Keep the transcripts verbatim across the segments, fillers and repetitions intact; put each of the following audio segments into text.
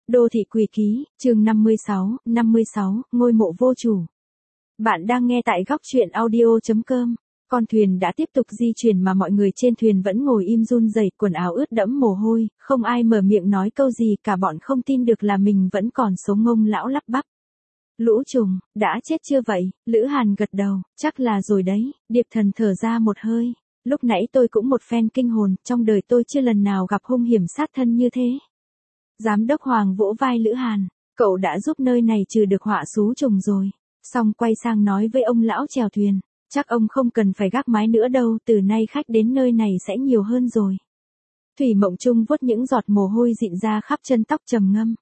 Đô thị Quỷ Ký, chương năm mươi sáu, năm mươi sáu, ngôi mộ vô chủ. Bạn đang nghe tại góc truyện audio chấm com. Con thuyền đã tiếp tục di chuyển mà mọi người trên thuyền vẫn ngồi im run rẩy, quần áo ướt đẫm mồ hôi, không ai mở miệng nói câu gì, cả bọn không tin được là mình vẫn còn sống. Ngông lão lắp bắp. Lũ trùng, đã chết chưa vậy? Lữ Hàn gật đầu, chắc là rồi đấy. Điệp Thần thở ra một hơi. Lúc nãy tôi cũng một phen kinh hồn, trong đời tôi chưa lần nào gặp hung hiểm sát thân như thế. Giám đốc Hoàng vỗ vai Lữ Hàn, cậu đã giúp nơi này trừ được họa xú trùng rồi. Xong quay sang nói với ông lão chèo thuyền, chắc ông không cần phải gác mái nữa đâu, từ nay khách đến nơi này sẽ nhiều hơn rồi. Thủy Mộng Trung vuốt những giọt mồ hôi dịn ra khắp chân tóc, trầm ngâm.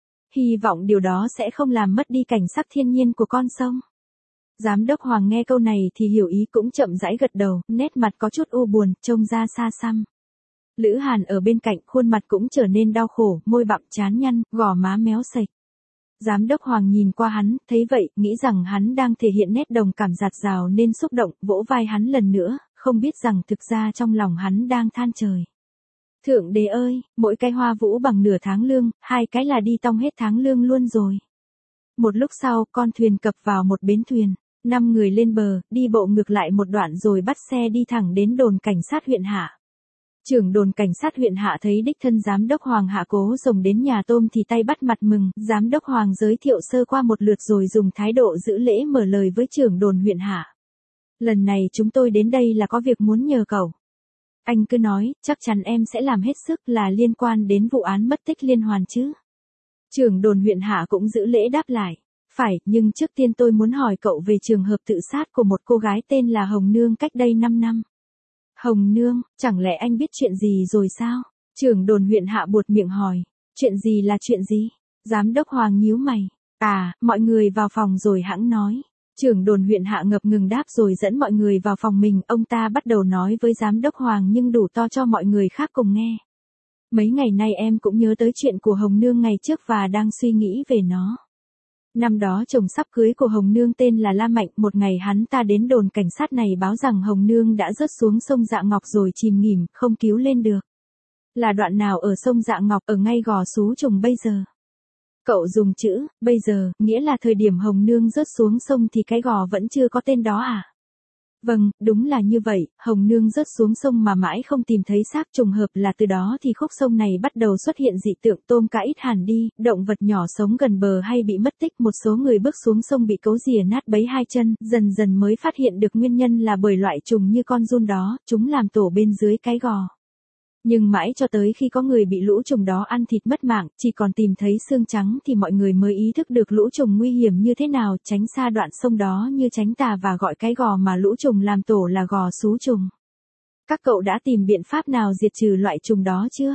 Hy vọng điều đó sẽ không làm mất đi cảnh sắc thiên nhiên của con sông. Giám đốc Hoàng nghe câu này thì hiểu ý, cũng chậm rãi gật đầu, nét mặt có chút u buồn, trông ra xa xăm. Lữ Hàn ở bên cạnh, khuôn mặt cũng trở nên đau khổ, môi bặm chán nhăn, gò má méo sạch. Giám đốc Hoàng nhìn qua hắn, thấy vậy, nghĩ rằng hắn đang thể hiện nét đồng cảm dạt dào nên xúc động, vỗ vai hắn lần nữa, không biết rằng thực ra trong lòng hắn đang than trời. Thượng đế ơi, mỗi cái hoa vũ bằng nửa tháng lương, hai cái là đi tong hết tháng lương luôn rồi. Một lúc sau, con thuyền cập vào một bến thuyền, năm người lên bờ, đi bộ ngược lại một đoạn rồi bắt xe đi thẳng đến đồn cảnh sát huyện Hạ. Trưởng đồn cảnh sát huyện Hạ thấy đích thân giám đốc Hoàng Hạ Cố Rồng đến nhà tôm thì tay bắt mặt mừng, giám đốc Hoàng giới thiệu sơ qua một lượt rồi dùng thái độ giữ lễ mở lời với trưởng đồn huyện Hạ. Lần này chúng tôi đến đây là có việc muốn nhờ cậu. Anh cứ nói, chắc chắn em sẽ làm hết sức, là liên quan đến vụ án mất tích liên hoàn chứ. Trưởng đồn huyện Hạ cũng giữ lễ đáp lại. Phải, nhưng trước tiên tôi muốn hỏi cậu về trường hợp tự sát của một cô gái tên là Hồng Nương cách đây năm năm. Hồng Nương, chẳng lẽ anh biết chuyện gì rồi sao? Trưởng đồn huyện Hạ buột miệng hỏi. Chuyện gì là chuyện gì? Giám đốc Hoàng nhíu mày. À, mọi người vào phòng rồi hẵng nói. Trưởng đồn huyện Hạ ngập ngừng đáp rồi dẫn mọi người vào phòng mình. Ông ta bắt đầu nói với giám đốc Hoàng nhưng đủ to cho mọi người khác cùng nghe. Mấy ngày nay em cũng nhớ tới chuyện của Hồng Nương ngày trước và đang suy nghĩ về nó. Năm đó chồng sắp cưới của Hồng Nương tên là La Mạnh, một ngày hắn ta đến đồn cảnh sát này báo rằng Hồng Nương đã rớt xuống sông Dạ Ngọc rồi chìm nghỉm, không cứu lên được. Là đoạn nào ở sông Dạ Ngọc? Ở ngay gò Xú Trùng bây giờ. Cậu dùng chữ bây giờ, nghĩa là thời điểm Hồng Nương rớt xuống sông thì cái gò vẫn chưa có tên đó à? Vâng, đúng là như vậy, Hồng Nương rớt xuống sông mà mãi không tìm thấy xác, trùng hợp là từ đó thì khúc sông này bắt đầu xuất hiện dị tượng, tôm cá ít hẳn đi, động vật nhỏ sống gần bờ hay bị mất tích, một số người bước xuống sông bị cấu rỉa nát bấy hai chân, dần dần mới phát hiện được nguyên nhân là bởi loại trùng như con giun đó, chúng làm tổ bên dưới cái gò. Nhưng mãi cho tới khi có người bị lũ trùng đó ăn thịt mất mạng, chỉ còn tìm thấy xương trắng thì mọi người mới ý thức được lũ trùng nguy hiểm như thế nào, tránh xa đoạn sông đó như tránh tà và gọi cái gò mà lũ trùng làm tổ là gò Xú Trùng. Các cậu đã tìm biện pháp nào diệt trừ loại trùng đó chưa?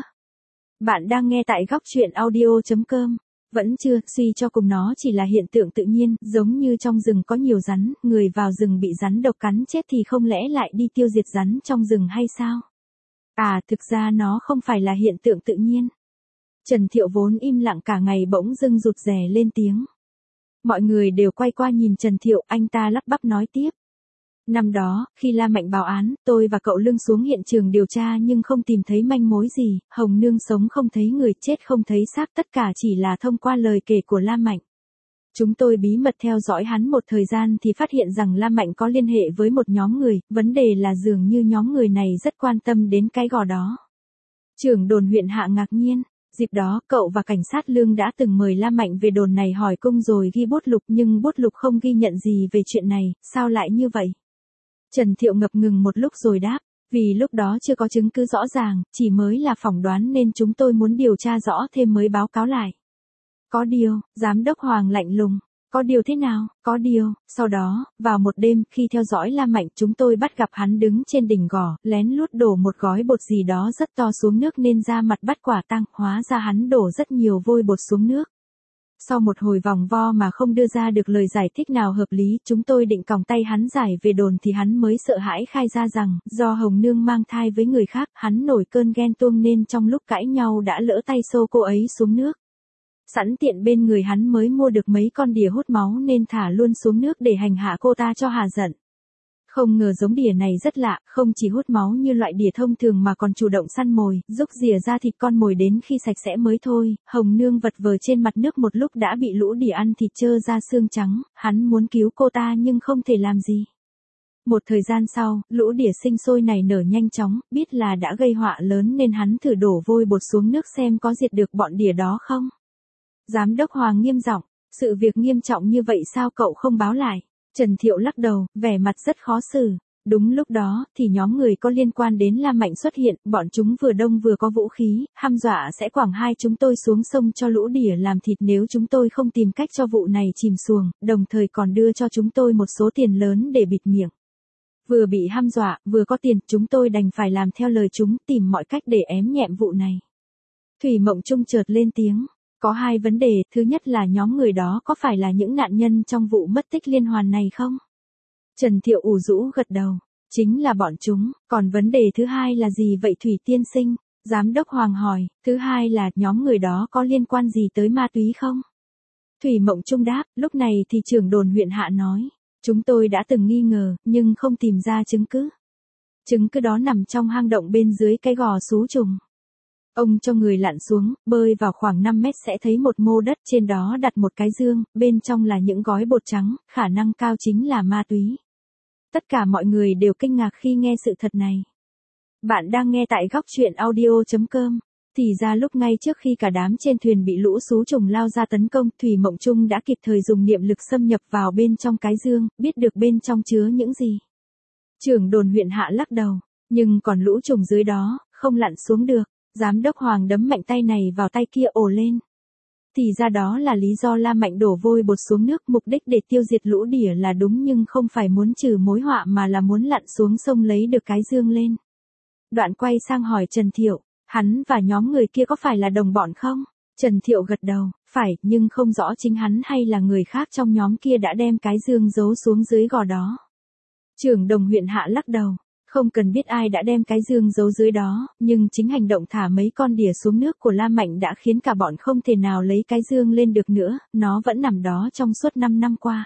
Bạn đang nghe tại góc truyện audio chấm com. Vẫn chưa, suy cho cùng nó chỉ là hiện tượng tự nhiên, giống như trong rừng có nhiều rắn, người vào rừng bị rắn độc cắn chết thì không lẽ lại đi tiêu diệt rắn trong rừng hay sao? À, thực ra nó không phải là hiện tượng tự nhiên. Trần Thiệu vốn im lặng cả ngày bỗng dưng rụt rè lên tiếng. Mọi người đều quay qua nhìn Trần Thiệu, anh ta lắp bắp nói tiếp. Năm đó, khi La Mạnh báo án, tôi và cậu lưng xuống hiện trường điều tra nhưng không tìm thấy manh mối gì, Hồng Nương sống không thấy người, chết không thấy xác, tất cả chỉ là thông qua lời kể của La Mạnh. Chúng tôi bí mật theo dõi hắn một thời gian thì phát hiện rằng La Mạnh có liên hệ với một nhóm người, vấn đề là dường như nhóm người này rất quan tâm đến cái gò đó. Trưởng đồn huyện Hạ ngạc nhiên, dịp đó cậu và cảnh sát Lương đã từng mời La Mạnh về đồn này hỏi cung rồi ghi bút lục nhưng bút lục không ghi nhận gì về chuyện này, sao lại như vậy? Trần Thiệu ngập ngừng một lúc rồi đáp, vì lúc đó chưa có chứng cứ rõ ràng, chỉ mới là phỏng đoán nên chúng tôi muốn điều tra rõ thêm mới báo cáo lại. Có điều, giám đốc Hoàng lạnh lùng. Có điều thế nào? Có điều, sau đó, vào một đêm, khi theo dõi La Mạnh, chúng tôi bắt gặp hắn đứng trên đỉnh gò, lén lút đổ một gói bột gì đó rất to xuống nước nên ra mặt bắt quả tang, hóa ra hắn đổ rất nhiều vôi bột xuống nước. Sau một hồi vòng vo mà không đưa ra được lời giải thích nào hợp lý, chúng tôi định còng tay hắn giải về đồn thì hắn mới sợ hãi khai ra rằng, do Hồng Nương mang thai với người khác, hắn nổi cơn ghen tuông nên trong lúc cãi nhau đã lỡ tay xô cô ấy xuống nước. Sẵn tiện bên người hắn mới mua được mấy con đỉa hút máu nên thả luôn xuống nước để hành hạ cô ta cho hà giận. Không ngờ giống đỉa này rất lạ, không chỉ hút máu như loại đỉa thông thường mà còn chủ động săn mồi, rúc rỉa ra thịt con mồi đến khi sạch sẽ mới thôi. Hồng Nương vật vờ trên mặt nước một lúc đã bị lũ đỉa ăn thịt trơ ra xương trắng, hắn muốn cứu cô ta nhưng không thể làm gì. Một thời gian sau, lũ đỉa sinh sôi nảy nở nhanh chóng, biết là đã gây họa lớn nên hắn thử đổ vôi bột xuống nước xem có diệt được bọn đỉa đó không. Giám đốc Hoàng nghiêm giọng, sự việc nghiêm trọng như vậy sao cậu không báo lại? Trần Thiệu lắc đầu, vẻ mặt rất khó xử. Đúng lúc đó, thì nhóm người có liên quan đến La Mạnh xuất hiện, bọn chúng vừa đông vừa có vũ khí, hăm dọa sẽ quẳng hai chúng tôi xuống sông cho lũ đỉa làm thịt nếu chúng tôi không tìm cách cho vụ này chìm xuồng, đồng thời còn đưa cho chúng tôi một số tiền lớn để bịt miệng. Vừa bị hăm dọa, vừa có tiền, chúng tôi đành phải làm theo lời chúng, tìm mọi cách để ém nhẹm vụ này. Thủy Mộng Trung chợt lên tiếng. Có hai vấn đề, thứ nhất là nhóm người đó có phải là những nạn nhân trong vụ mất tích liên hoàn này không? Trần Thiệu ủ rũ gật đầu. Chính là bọn chúng, còn vấn đề thứ hai là gì vậy Thủy tiên sinh? Giám đốc Hoàng hỏi, thứ hai là nhóm người đó có liên quan gì tới ma túy không? Thủy Mộng Trung đáp, lúc này thì trưởng đồn huyện Hạ nói. Chúng tôi đã từng nghi ngờ, nhưng không tìm ra chứng cứ. Chứng cứ đó nằm trong hang động bên dưới cái gò xú trùng. Ông cho người lặn xuống, bơi vào khoảng năm mét sẽ thấy một mô đất trên đó đặt một cái dương, bên trong là những gói bột trắng, khả năng cao chính là ma túy. Tất cả mọi người đều kinh ngạc khi nghe sự thật này. Bạn đang nghe tại góc truyện audio chấm com. Thì ra lúc ngay trước khi cả đám trên thuyền bị lũ xú trùng lao ra tấn công, Thủy Mộng Trung đã kịp thời dùng niệm lực xâm nhập vào bên trong cái dương, biết được bên trong chứa những gì. Trưởng đồn huyện Hạ lắc đầu, nhưng còn lũ trùng dưới đó, không lặn xuống được. Giám đốc Hoàng đấm mạnh tay này vào tay kia ồ lên. Thì ra đó là lý do La Mạnh đổ vôi bột xuống nước, mục đích để tiêu diệt lũ đỉa là đúng nhưng không phải muốn trừ mối họa mà là muốn lặn xuống sông lấy được cái dương lên. Đoạn quay sang hỏi Trần Thiệu, hắn và nhóm người kia có phải là đồng bọn không? Trần Thiệu gật đầu, phải, nhưng không rõ chính hắn hay là người khác trong nhóm kia đã đem cái dương giấu xuống dưới gò đó. Trưởng đồng huyện Hạ lắc đầu. Không cần biết ai đã đem cái dương giấu dưới đó, nhưng chính hành động thả mấy con đỉa xuống nước của La Mạnh đã khiến cả bọn không thể nào lấy cái dương lên được nữa, nó vẫn nằm đó trong suốt năm năm qua.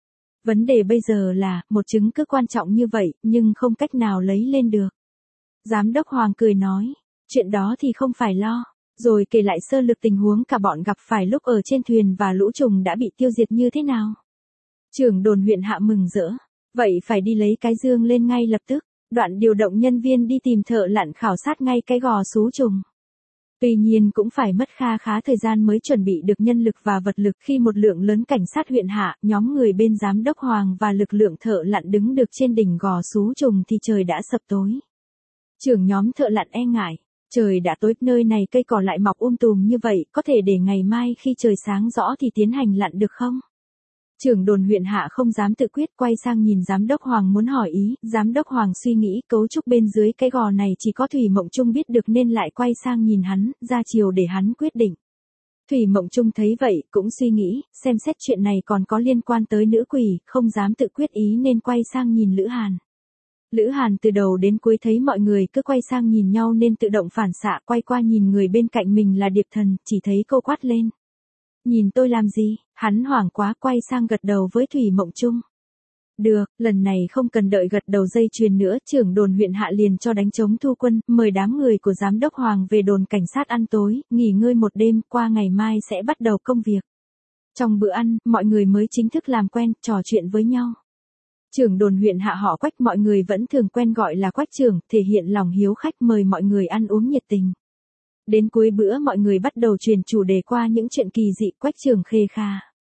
Vấn đề bây giờ là, một chứng cứ quan trọng như vậy, nhưng không cách nào lấy lên được. Giám đốc Hoàng cười nói, chuyện đó thì không phải lo, rồi kể lại sơ lược tình huống cả bọn gặp phải lúc ở trên thuyền và lũ trùng đã bị tiêu diệt như thế nào. Trưởng đồn huyện Hạ mừng rỡ, vậy phải đi lấy cái dương lên ngay lập tức. Đoạn điều động nhân viên đi tìm thợ lặn khảo sát ngay cái gò xú trùng. Tuy nhiên cũng phải mất kha khá thời gian mới chuẩn bị được nhân lực và vật lực khi một lượng lớn cảnh sát huyện Hạ, nhóm người bên giám đốc Hoàng và lực lượng thợ lặn đứng được trên đỉnh gò xú trùng thì trời đã sập tối. Trưởng nhóm thợ lặn e ngại, trời đã tối, nơi này cây cỏ lại mọc um tùm như vậy, có thể để ngày mai khi trời sáng rõ thì tiến hành lặn được không? Trưởng đồn huyện Hạ không dám tự quyết, quay sang nhìn giám đốc Hoàng muốn hỏi ý, giám đốc Hoàng suy nghĩ cấu trúc bên dưới cái gò này chỉ có Thủy Mộng Trung biết được nên lại quay sang nhìn hắn, ra chiều để hắn quyết định. Thủy Mộng Trung thấy vậy, cũng suy nghĩ, xem xét chuyện này còn có liên quan tới nữ quỷ, không dám tự quyết ý nên quay sang nhìn Lữ Hàn. Lữ Hàn từ đầu đến cuối thấy mọi người cứ quay sang nhìn nhau nên tự động phản xạ quay qua nhìn người bên cạnh mình là Điệp Thần, chỉ thấy cô quát lên. Nhìn tôi làm gì? Hắn hoảng quá quay sang gật đầu với Thủy Mộng Trung. Được, lần này không cần đợi gật đầu dây chuyền nữa, trưởng đồn huyện Hạ liền cho đánh trống thu quân, mời đám người của giám đốc Hoàng về đồn cảnh sát ăn tối, nghỉ ngơi một đêm, qua ngày mai sẽ bắt đầu công việc. Trong bữa ăn, mọi người mới chính thức làm quen, trò chuyện với nhau. Trưởng đồn huyện Hạ họ Quách mọi người vẫn thường quen gọi là Quách trưởng, thể hiện lòng hiếu khách mời mọi người ăn uống nhiệt tình. Đến cuối bữa mọi người bắt đầu truyền chủ đề qua những chuyện kỳ dị. Quách trưởng khê kha.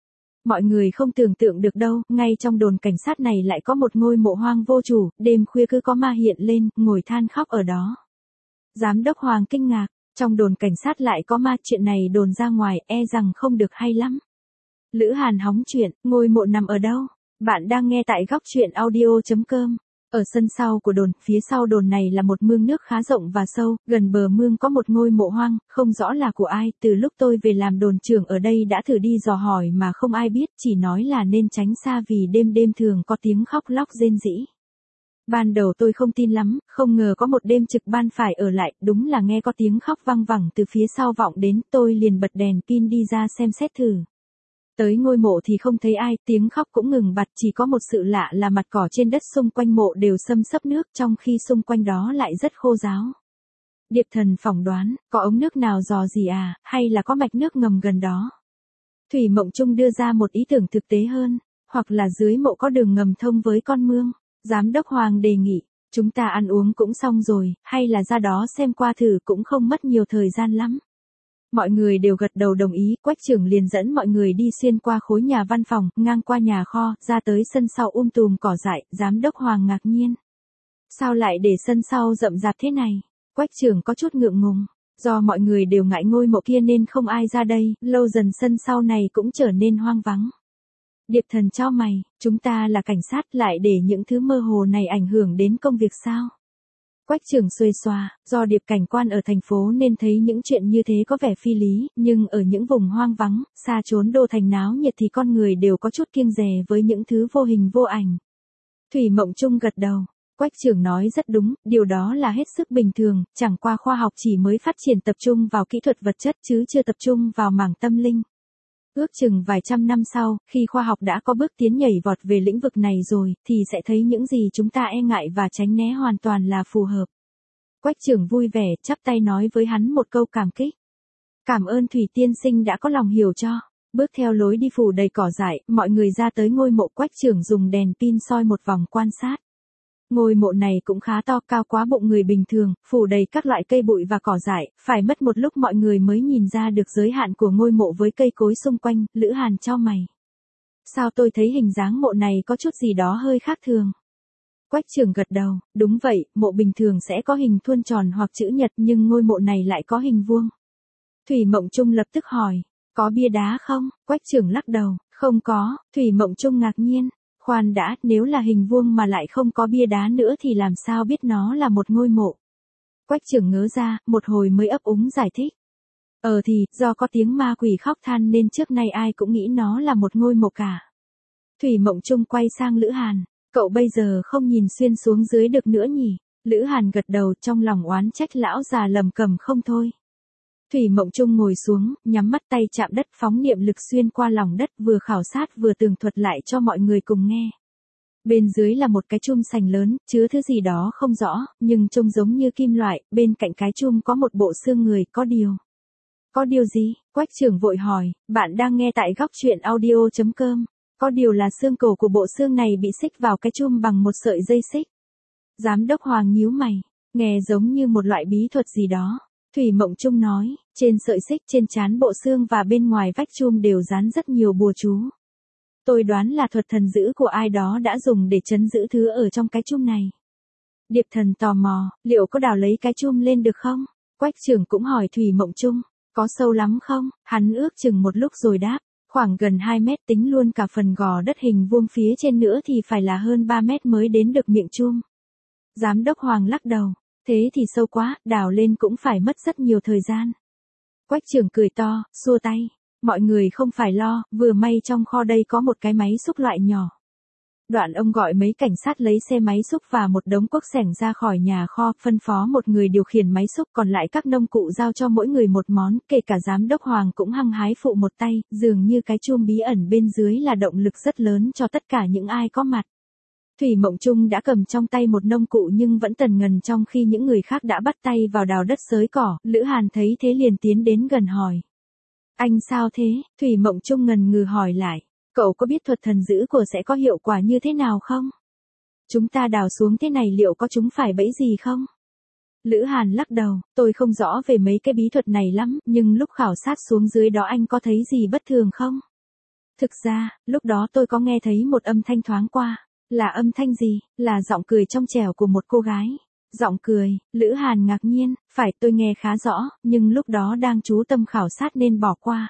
Mọi người không tưởng tượng được đâu, ngay trong đồn cảnh sát này lại có một ngôi mộ hoang vô chủ, đêm khuya cứ có ma hiện lên, ngồi than khóc ở đó. Giám đốc Hoàng kinh ngạc, trong đồn cảnh sát lại có ma, chuyện này đồn ra ngoài, e rằng không được hay lắm. Lữ Hàn hóng chuyện, ngôi mộ nằm ở đâu? Bạn đang nghe tại góc truyện audio chấm com. Ở sân sau của đồn, phía sau đồn này là một mương nước khá rộng và sâu, gần bờ mương có một ngôi mộ hoang, không rõ là của ai, từ lúc tôi về làm đồn trưởng ở đây đã thử đi dò hỏi mà không ai biết, chỉ nói là nên tránh xa vì đêm đêm thường có tiếng khóc lóc rên rỉ. Ban đầu tôi không tin lắm, không ngờ có một đêm trực ban phải ở lại, đúng là nghe có tiếng khóc văng vẳng từ phía sau vọng đến, tôi liền bật đèn pin đi ra xem xét thử. Tới ngôi mộ thì không thấy ai, tiếng khóc cũng ngừng bặt, chỉ có một sự lạ là mặt cỏ trên đất xung quanh mộ đều xâm xấp nước, trong khi xung quanh đó lại rất khô ráo. Điệp Thần phỏng đoán, có ống nước nào dò gì à, hay là có mạch nước ngầm gần đó. Thủy Mộng Trung đưa ra một ý tưởng thực tế hơn, hoặc là dưới mộ có đường ngầm thông với con mương. Giám đốc Hoàng đề nghị, chúng ta ăn uống cũng xong rồi, hay là ra đó xem qua thử, cũng không mất nhiều thời gian lắm. Mọi người đều gật đầu đồng ý, Quách trưởng liền dẫn mọi người đi xuyên qua khối nhà văn phòng, ngang qua nhà kho, ra tới sân sau um tùm cỏ dại. Giám đốc Hoàng ngạc nhiên. Sao lại để sân sau rậm rạp thế này? Quách trưởng có chút ngượng ngùng. Do mọi người đều ngại ngôi mộ kia nên không ai ra đây, lâu dần sân sau này cũng trở nên hoang vắng. Điệp Thần chau mày, chúng ta là cảnh sát lại để những thứ mơ hồ này ảnh hưởng đến công việc sao? Quách trưởng xuề xòa, do Điệp cảnh quan ở thành phố nên thấy những chuyện như thế có vẻ phi lý, nhưng ở những vùng hoang vắng, xa trốn đô thành náo nhiệt thì con người đều có chút kiêng dè với những thứ vô hình vô ảnh. Thủy Mộng Trung gật đầu. Quách trưởng nói rất đúng, điều đó là hết sức bình thường, chẳng qua khoa học chỉ mới phát triển tập trung vào kỹ thuật vật chất chứ chưa tập trung vào mảng tâm linh. Ước chừng vài trăm năm sau, khi khoa học đã có bước tiến nhảy vọt về lĩnh vực này rồi, thì sẽ thấy những gì chúng ta e ngại và tránh né hoàn toàn là phù hợp. Quách trưởng vui vẻ, chắp tay nói với hắn một câu cảm kích. Cảm ơn Thủy tiên sinh đã có lòng hiểu cho. Bước theo lối đi phủ đầy cỏ dại, mọi người ra tới ngôi mộ. Quách trưởng dùng đèn pin soi một vòng quan sát. Ngôi mộ này cũng khá to, cao quá bụng người bình thường, phủ đầy các loại cây bụi và cỏ dại, phải mất một lúc mọi người mới nhìn ra được giới hạn của ngôi mộ với cây cối xung quanh. Lữ Hàn chau mày. Sao tôi thấy hình dáng mộ này có chút gì đó hơi khác thường? Quách trưởng gật đầu, đúng vậy, mộ bình thường sẽ có hình thuôn tròn hoặc chữ nhật nhưng ngôi mộ này lại có hình vuông. Thủy Mộng Trung lập tức hỏi, có bia đá không? Quách trưởng lắc đầu, không có. Thủy Mộng Trung ngạc nhiên. Khoan đã, nếu là hình vuông mà lại không có bia đá nữa thì làm sao biết nó là một ngôi mộ? Quách trưởng ngớ ra, một hồi mới ấp úng giải thích. Ờ thì, do có tiếng ma quỷ khóc than nên trước nay ai cũng nghĩ nó là một ngôi mộ cả. Thủy Mộng Trung quay sang Lữ Hàn, cậu bây giờ không nhìn xuyên xuống dưới được nữa nhỉ? Lữ Hàn gật đầu, trong lòng oán trách lão già lầm cầm không thôi. Thủy Mộng Trung ngồi xuống, nhắm mắt, tay chạm đất, phóng niệm lực xuyên qua lòng đất, vừa khảo sát vừa tường thuật lại cho mọi người cùng nghe. Bên dưới là một cái chum sành lớn, chứa thứ gì đó không rõ, nhưng trông giống như kim loại, bên cạnh cái chum có một bộ xương người, có điều. Có điều gì? Quách trưởng vội hỏi, bạn đang nghe tại góc truyện audio chấm com. Có điều là xương cổ của bộ xương này bị xích vào cái chum bằng một sợi dây xích. Giám đốc Hoàng nhíu mày, nghe giống như một loại bí thuật gì đó. Thủy Mộng Trung nói, trên sợi xích, trên trán bộ xương và bên ngoài vách chum đều dán rất nhiều bùa chú. Tôi đoán là thuật thần dữ của ai đó đã dùng để trấn giữ thứ ở trong cái chum này. Điệp Thần tò mò, liệu có đào lấy cái chum lên được không? Quách trưởng cũng hỏi Thủy Mộng Trung, có sâu lắm không? Hắn ước chừng một lúc rồi đáp, khoảng gần hai mét, tính luôn cả phần gò đất hình vuông phía trên nữa thì phải là hơn ba mét mới đến được miệng chum. Giám đốc Hoàng lắc đầu. Thế thì sâu quá, đào lên cũng phải mất rất nhiều thời gian. Quách trưởng cười to, xua tay. Mọi người không phải lo, vừa may trong kho đây có một cái máy xúc loại nhỏ. Đoạn ông gọi mấy cảnh sát lấy xe máy xúc và một đống cuốc xẻng ra khỏi nhà kho, phân phó một người điều khiển máy xúc, còn lại các nông cụ giao cho mỗi người một món, kể cả giám đốc Hoàng cũng hăng hái phụ một tay, dường như cái chum bí ẩn bên dưới là động lực rất lớn cho tất cả những ai có mặt. Thủy Mộng Trung đã cầm trong tay một nông cụ nhưng vẫn tần ngần trong khi những người khác đã bắt tay vào đào đất xới cỏ. Lữ Hàn thấy thế liền tiến đến gần hỏi. Anh sao thế? Thủy Mộng Trung ngần ngừ hỏi lại. Cậu có biết thuật thần dữ của sẽ có hiệu quả như thế nào không? Chúng ta đào xuống thế này liệu có chúng phải bẫy gì không? Lữ Hàn lắc đầu, tôi không rõ về mấy cái bí thuật này lắm, nhưng lúc khảo sát xuống dưới đó anh có thấy gì bất thường không? Thực ra, lúc đó tôi có nghe thấy một âm thanh thoáng qua. Là âm thanh gì? Là giọng cười trong trẻo của một cô gái. Giọng cười, Lữ Hàn ngạc nhiên, phải tôi nghe khá rõ, nhưng lúc đó đang chú tâm khảo sát nên bỏ qua.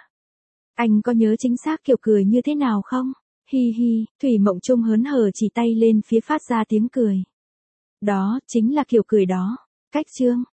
Anh có nhớ chính xác kiểu cười như thế nào không? Hi hi, Thủy Mộng Trung hớn hở chỉ tay lên phía phát ra tiếng cười. Đó, chính là kiểu cười đó. Cách chương,